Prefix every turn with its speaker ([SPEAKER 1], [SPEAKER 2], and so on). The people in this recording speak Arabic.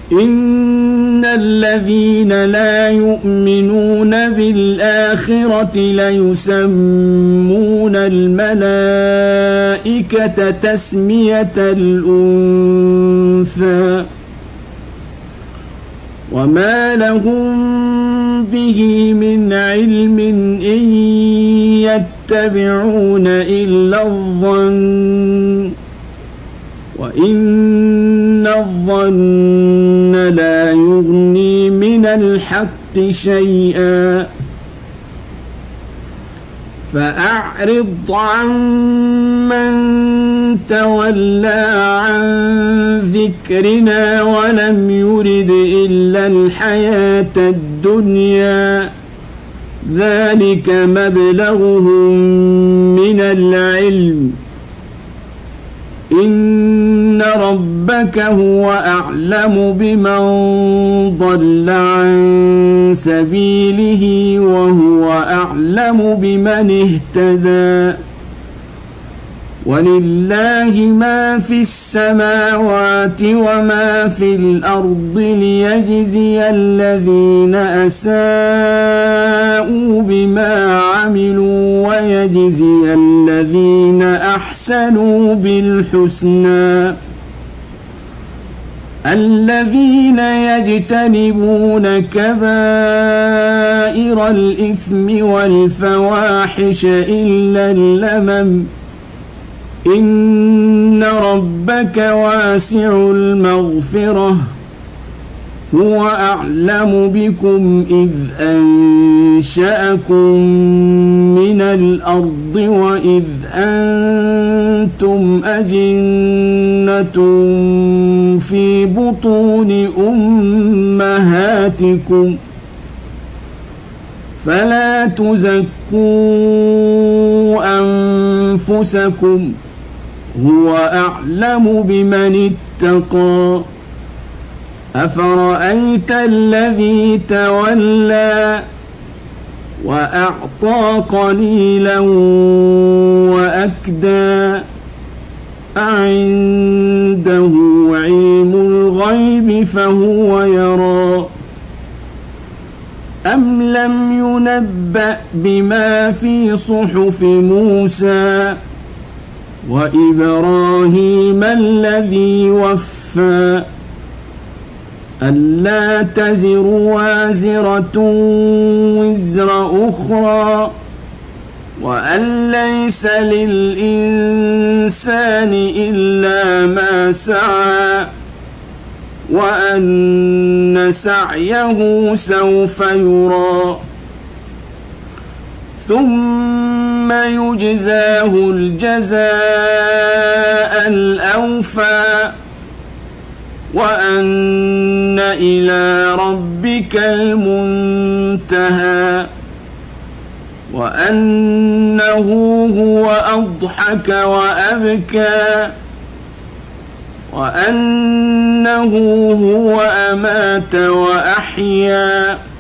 [SPEAKER 1] إن الذين لا يؤمنون بالآخرة ليسمون الملائكة تسمية الأنثى وما لهم به من علم إن يتبعون إلا الظن وإن الظن لا يغني من الحق شيئا فأعرض عن من تولى عن ذكرنا ولم يرد إلا الحياة الدنيا ذلك مبلغهم من العلم إن ربك هو أعلم بمن ضل عن سبيله وهو أعلم بمن اهتدى ولله ما في السماوات وما في الأرض ليجزي الذين أساءوا بما عملوا ويجزي الذين أحسنوا بالحسنى الذين يجتنبون كبائر الإثم والفواحش إلا اللمم إن ربك واسع المغفرة هو أعلم بكم إذ أنشأكم من الأرض وإذ أنتم أجنة في بطون أمهاتكم فلا تزكوا أنفسكم هو أعلم بمن اتقى أفرأيت الذي تولى وأعطى قليلا وأكدى أعنده علم الغيب فهو يرى أم لم ينبأ بما في صحف موسى وإبراهيم الذي وفى ألا تزر وازرة وزر أخرى وأن ليس للإنسان إلا ما سعى وأن سعيه سوف يرى ثم يجزاه الجزاء الأوفى وأن إلى ربك المنتهى وأنه هو أضحك وأبكى وأنه هو أمات وأحيا